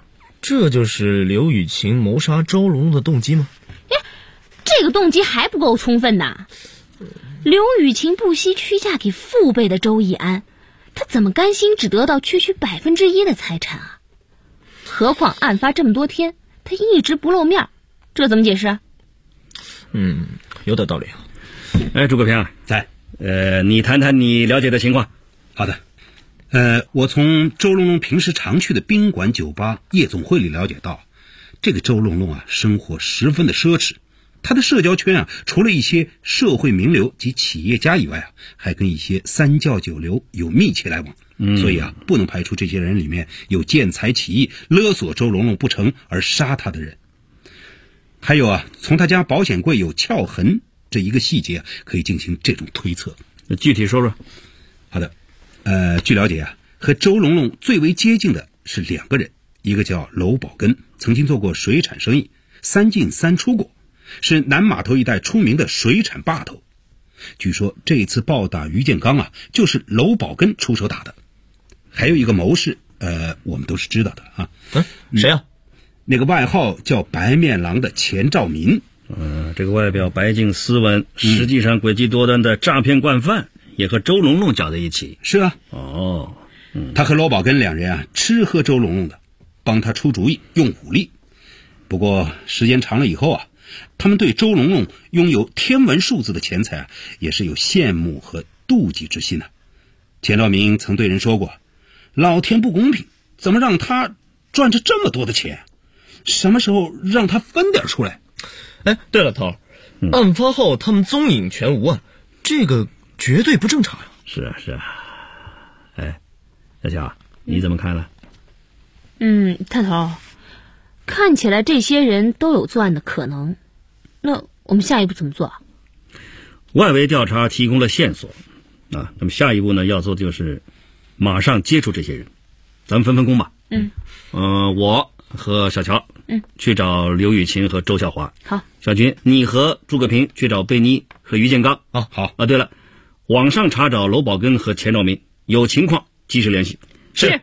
这就是刘雨晴谋杀周龙龙的动机吗？ 这个动机还不够充分呐。刘雨晴不惜屈嫁给父辈的周易安，她怎么甘心只得到区区1%的财产啊？何况案发这么多天，她一直不露面，这怎么解释？ 有点道理啊。 哎，诸葛平在，你谈谈你了解的情况。 好的，我从周龙龙平时常去的宾馆、酒吧、夜总会里了解到，这个周龙龙啊，生活十分的奢侈。他的社交圈啊，除了一些社会名流及企业家以外啊，还跟一些三教九流有密切来往。所以啊，不能排除这些人里面有见财起意勒索周龙龙不成而杀他的人。还有啊，从他家保险柜有撬痕这一个细节啊，可以进行这种推测。 具体说说。 好的，据了解啊，和周龙龙最为接近的是2个人，一个叫娄宝根，曾经做过水产生意，3进3出过，是南码头一带出名的水产霸头。据说这一次暴打于建刚啊，就是娄宝根出手打的。还有一个谋士，我们都是知道的啊。 谁啊？ 那个外号叫白面狼的钱兆民。 这个外表白净斯文，实际上诡计多端的诈骗惯犯，也和周龙龙搅在一起。 是啊。他和娄宝根2人啊，吃喝周龙龙的，帮他出主意，用武力。不过时间长了以后啊，他们对周龙龙拥有天文数字的钱财啊，也是有羡慕和妒忌之心啊。钱兆民曾对人说过，老天不公平，怎么让他赚着这么多的钱？什么时候让他分点出来？ 哎，对了，头，案发后他们踪影全无啊，这个绝对不正常呀。 是啊。哎，小乔，你怎么看呢？ 探头，看起来这些人都有作案的可能，那我们下一步怎么做啊？ 外围调查提供了线索啊，那么下一步呢，要做的就是马上接触这些人，咱们分分工吧。我和小乔去找刘雨晴和周小华。 好， 小军，你和诸葛平去找贝妮和于建刚。 好啊，对了，网上查找娄宝根和钱兆民，有情况及时联系。 是。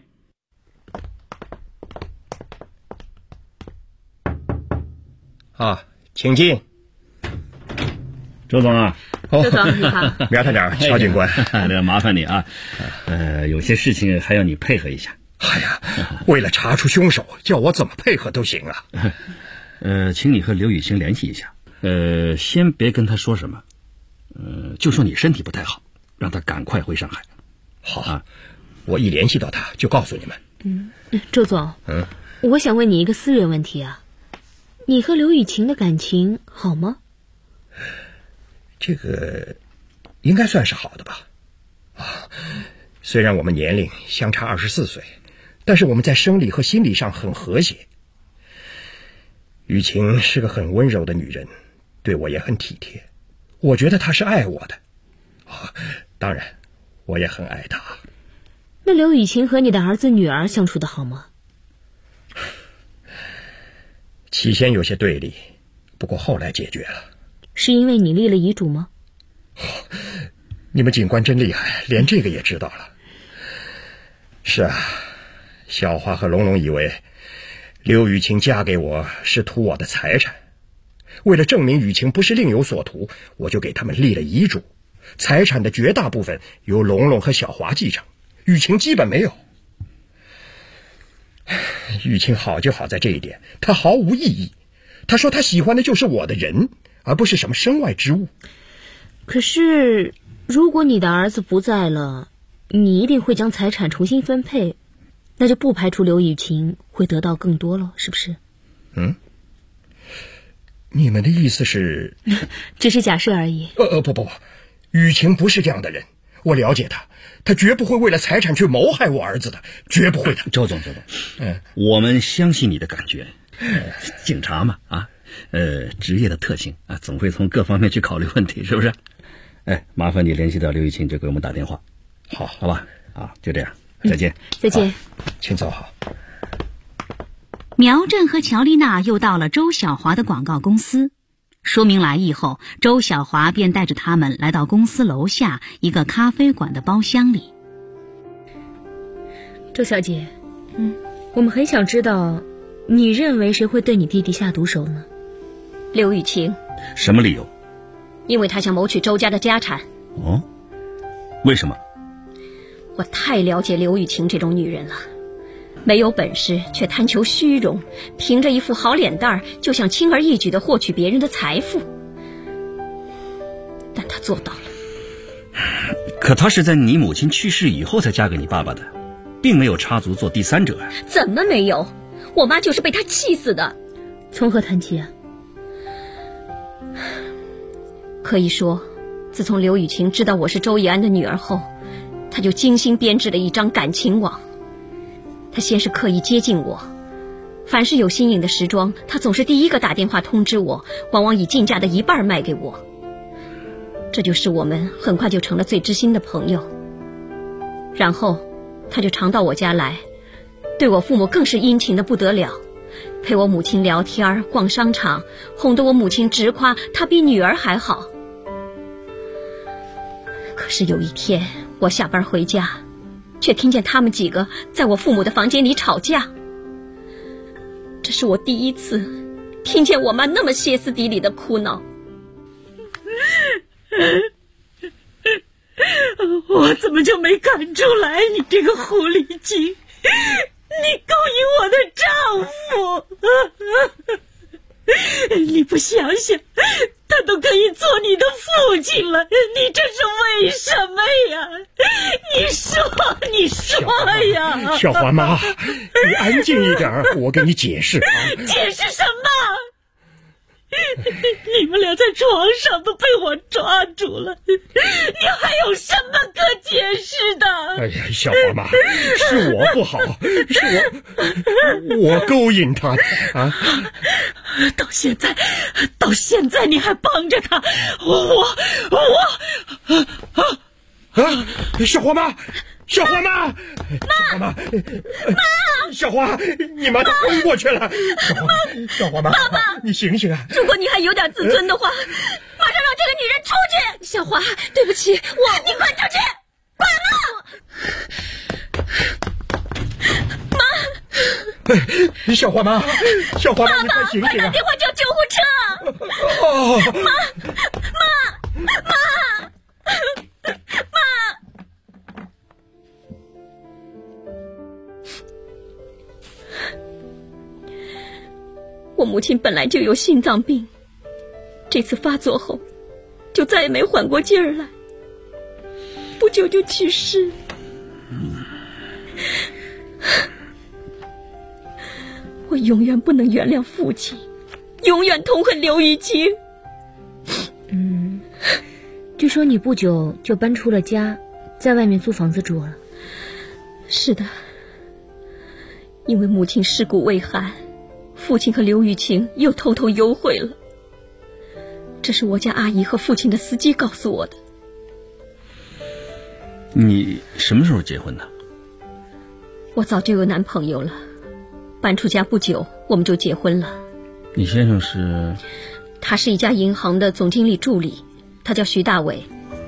请进。 周总啊。 周总你好。 苗探长，乔警官， 麻烦你啊，有些事情还要你配合一下。 哎呀，为了查出凶手，叫我怎么配合都行啊。 请你和刘雨晴联系一下，先别跟他说什么，就说你身体不太好，让他赶快回上海。 好啊，我一联系到他就告诉你们。 周总，我想问你一个私人问题啊，你和刘雨晴的感情好吗？ 这个应该算是好的吧。虽然我们年龄相差24岁，但是我们在生理和心理上很和谐。雨晴是个很温柔的女人，对我也很体贴，我觉得她是爱我的。当然我也很爱她。 那刘雨晴和你的儿子女儿相处的好吗？ 起先有些对立，不过后来解决了。 是因为你立了遗嘱吗？ 你们警官真厉害，连这个也知道了。是啊，小花和龙龙以为刘雨晴嫁给我是图我的财产，为了证明雨晴不是另有所图，我就给他们立了遗嘱，财产的绝大部分由龙龙和小华继承，雨晴基本没有。雨晴好就好在这一点，她毫无异议。她说她喜欢的就是我的人，而不是什么身外之物。 可是如果你的儿子不在了，你一定会将财产重新分配，那就不排除刘雨晴会得到更多了，是不是？ 你们的意思是？ 只是假设而已。 不，雨晴不是这样的人，我了解她，她绝不会为了财产去谋害我儿子的，绝不会的。 周总，我们相信你的感觉。警察嘛，职业的特性啊，总会从各方面去考虑问题，是不是？麻烦你联系到刘雨晴，就给我们打电话。好吧，就这样，再见。 再见。 请走好。 苗振和乔丽娜又到了周小华的广告公司，说明来意后，周小华便带着他们来到公司楼下一个咖啡馆的包厢里。 周小姐，我们很想知道你认为谁会对你弟弟下毒手呢？ 刘雨晴。 什么理由？ 因为他想谋取周家的家产。 哦，为什么？ 我太了解刘雨晴这种女人了，没有本事却贪求虚荣，凭着一副好脸蛋就想轻而易举地获取别人的财富。但她做到了。 可她是在你母亲去世以后才嫁给你爸爸的，并没有插足做第三者啊。 怎么没有？我妈就是被他气死的。 从何谈起啊？ 可以说，自从刘雨晴知道我是周易安的女儿后，她就精心编织了一张感情网。她先是刻意接近我，凡是有新颖的时装，她总是第一个打电话通知我，往往以进价的一半卖给我。这就使我们很快就成了最知心的朋友。然后她就常到我家来，对我父母更是殷勤的不得了，陪我母亲聊天逛商场，哄得我母亲直夸她比女儿还好。可是有一天我下班回家，却听见他们几个在我父母的房间里吵架。这是我第一次听见我妈那么歇斯底里的哭闹。 我怎么就没看出来你这个狐狸精，你勾引我的丈夫。你不想想，他都可以做你的父亲了，你这是为什么呀？你说呀！ 小华妈，你安静一点，我给你解释啊。 解释什么？你们俩在床上都被我抓住了，你还有什么可解释的？ 哎呀，小华妈，是我不好，是我勾引他啊！ 到现在你还帮着他， 小华妈，小华妈，小华，你妈都昏过去了。小华妈， 爸爸， 你醒醒啊！ 如果你还有点自尊的话，马上让这个女人出去。小华，对不起，你滚出去，滚了！ 妈，小华妈，小华妈，你快醒醒啊！ 快打电话叫救护车！ 哦， 妈。 我母亲本来就有心脏病，这次发作后就再也没缓过劲儿来，不久就去世了。我永远不能原谅父亲，永远痛恨刘雨晴。 据说你不久就搬出了家，在外面租房子住了。 是的，因为母亲尸骨未寒，父亲和刘雨晴又偷偷幽会了。这是我家阿姨和父亲的司机告诉我的。 你什么时候结婚的？ 我早就有男朋友了，搬出家不久我们就结婚了。 你先生是？ 他是一家银行的总经理助理，他叫徐大伟。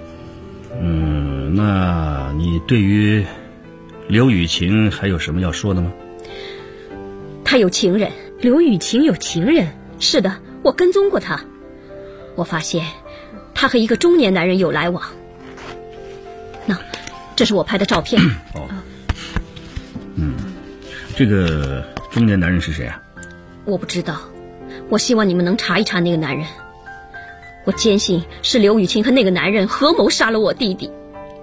那你对于刘雨晴还有什么要说的吗？ 他有情人。 刘雨晴有情人？ 是的，我跟踪过他，我发现他和一个中年男人有来往。那这是我拍的照片。 这个中年男人是谁啊？ 我不知道，我希望你们能查一查那个男人。我坚信是刘雨晴和那个男人合谋杀了我弟弟。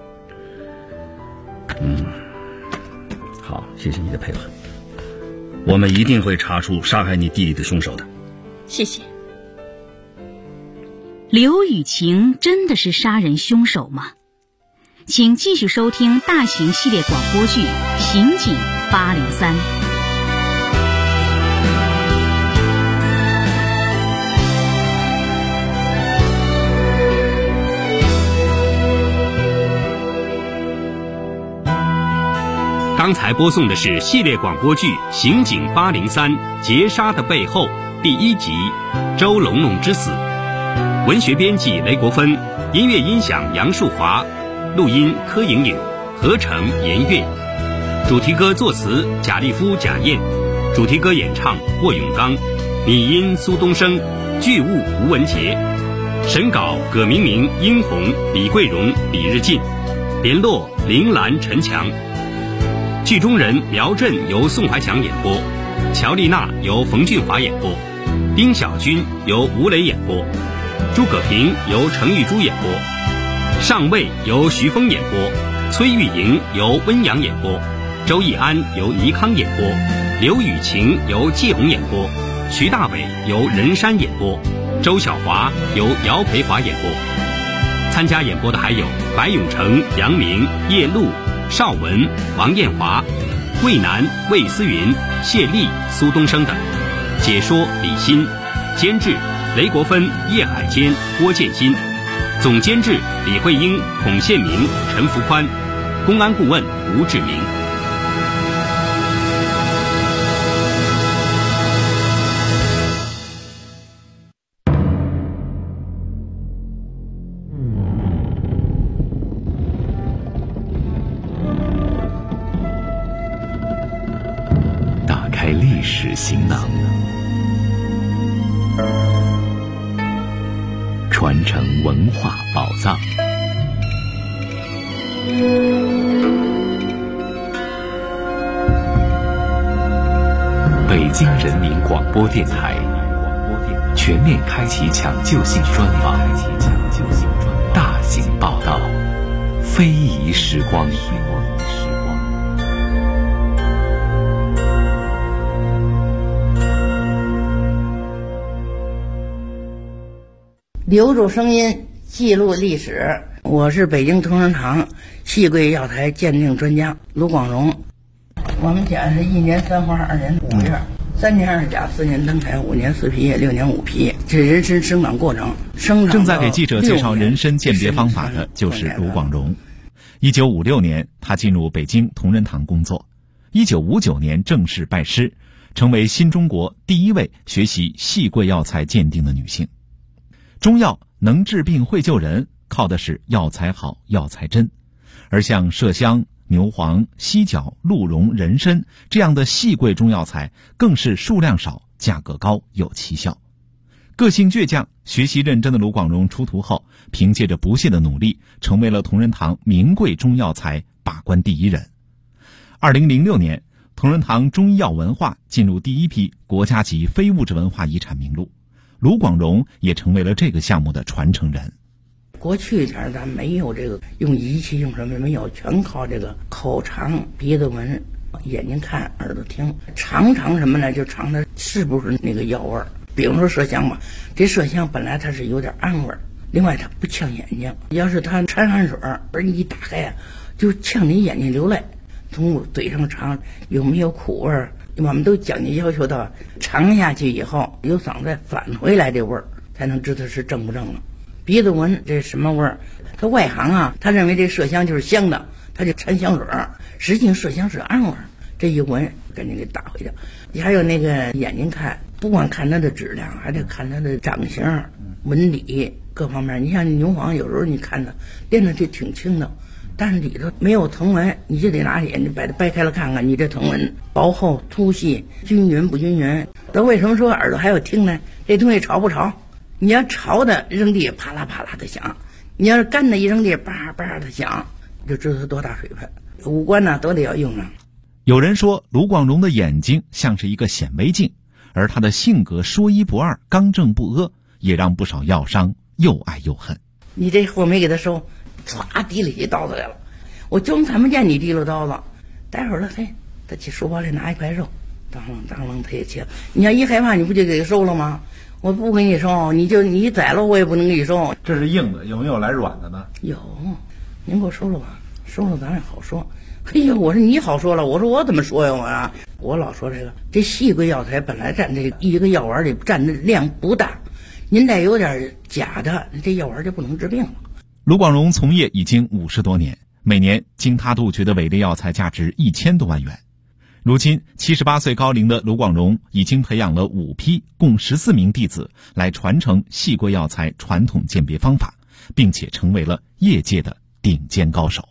好，谢谢你的配合，我们一定会查出杀害你弟弟的凶手的。 谢谢。 刘雨晴真的是杀人凶手吗？请继续收听大型系列广播剧《刑警803》。 刚才播送的是系列广播剧《刑警803：劫杀的背后》第1集《周龙龙之死》，文学编辑雷国芬，音乐音响杨树华，录音柯莹莹，合成严悦，主题歌作词贾立夫、贾燕， 主题歌演唱霍永刚，拟音苏东升，剧务吴文杰，审稿葛明明、殷红、李桂荣、李日进，联络林兰、陈强。剧中人苗震由宋怀强演播，乔丽娜由冯俊华演播，丁小军由吴磊演播，诸葛平由程玉珠演播，上尉由徐峰演播，崔玉莹由温阳演播，周易安由倪康演播，刘雨晴由季红演播，徐大伟由任山演播，周小华由姚培华演播。参加演播的还有白永成、杨明、叶璐、邵文、王艳华、魏楠、魏思云、谢丽、苏东升等。解说李欣，监制雷国芬、叶海坚、郭建新，总监制李慧英、孔宪明、陈福宽，公安顾问吴志明。 历史行囊，传承文化宝藏。北京人民广播电台全面开启抢救性专访，大型报道，非遗时光。 留住声音，记录历史。我是北京同仁堂戏柜药材鉴定专家卢广荣。我们家是1年3花2年5月，3年2甲4年登台5年4皮叶6年5皮叶，这是人参生长过程。 正在给记者介绍人参鉴别方法的就是卢广荣。1956年，他进入北京同仁堂工作。1959年正式拜师，成为新中国第一位学习戏柜药材鉴定的女性。中药能治病会救人，靠的是药材好药材真，而像麝香、牛黄、犀角、鹿茸、人参这样的细贵中药材更是数量少、价格高、有奇效。个性倔强、学习认真的卢广荣出徒后，凭借着不懈的努力，成为了同仁堂名贵中药材把关第一人。2006年，同仁堂中医药文化进入第一批国家级非物质文化遗产名录，卢广荣也成为了这个项目的传承人。 过去点咱没有这个用仪器用什么没有，全靠这个口尝、鼻子闻、眼睛看、耳朵听，尝什么呢？就尝的是不是那个药味儿。比如说麝香吧，这麝香本来它是有点暗味儿，另外它不呛眼睛，要是它掺汗水而你一打开啊，就呛你眼睛流泪。从嘴上尝有没有苦味儿，我们都讲究要求到尝下去以后有嗓子返回来这味儿，才能知道是正不正了。鼻子闻这什么味儿？他外行啊，他认为这麝香就是香的，他就掺香水儿，实际麝香是暗味儿。这一闻赶紧给打回去。你还有那个眼睛看，不光看它的质量，还得看它的长相、纹理各方面。你像牛黄，有时候你看它练的就挺轻的，但是里头没有藤纹，你就得拿眼睛把它掰开了看看，你这藤纹薄厚、粗细、均匀不均匀。那为什么说耳朵还要听呢？这东西潮不潮？你要潮的扔地啪啦啪啦的响，你要是干的一扔地叭叭的响，就知道它多大水分。五官呢都得要用上。 有人说卢广荣的眼睛像是一个显微镜，而他的性格说一不二、刚正不阿，也让不少药商又爱又恨。 你这货没给他收，唰提了起刀子来了，我就看不见你提了刀子。待会儿了，嘿，他去书包里拿一块肉，当啷他也切了。你要一害怕，你不就给他收了吗？我不给你收，你宰了我也不能给你收。 这是硬的，有没有来软的呢？ 有，您给我收了吧，收了咱也好说。嘿呀，我说你好说了，我说我怎么说呀？我老说这细贵药材本来占这一个药丸里占的量不大，您再有点假的，这药丸就不能治病了。 卢广荣从业已经50多年，每年经他杜绝的伪劣药材价值1000多万元。如今78岁高龄的卢广荣已经培养了5批共14名弟子来传承细贵药材传统鉴别方法，并且成为了业界的顶尖高手。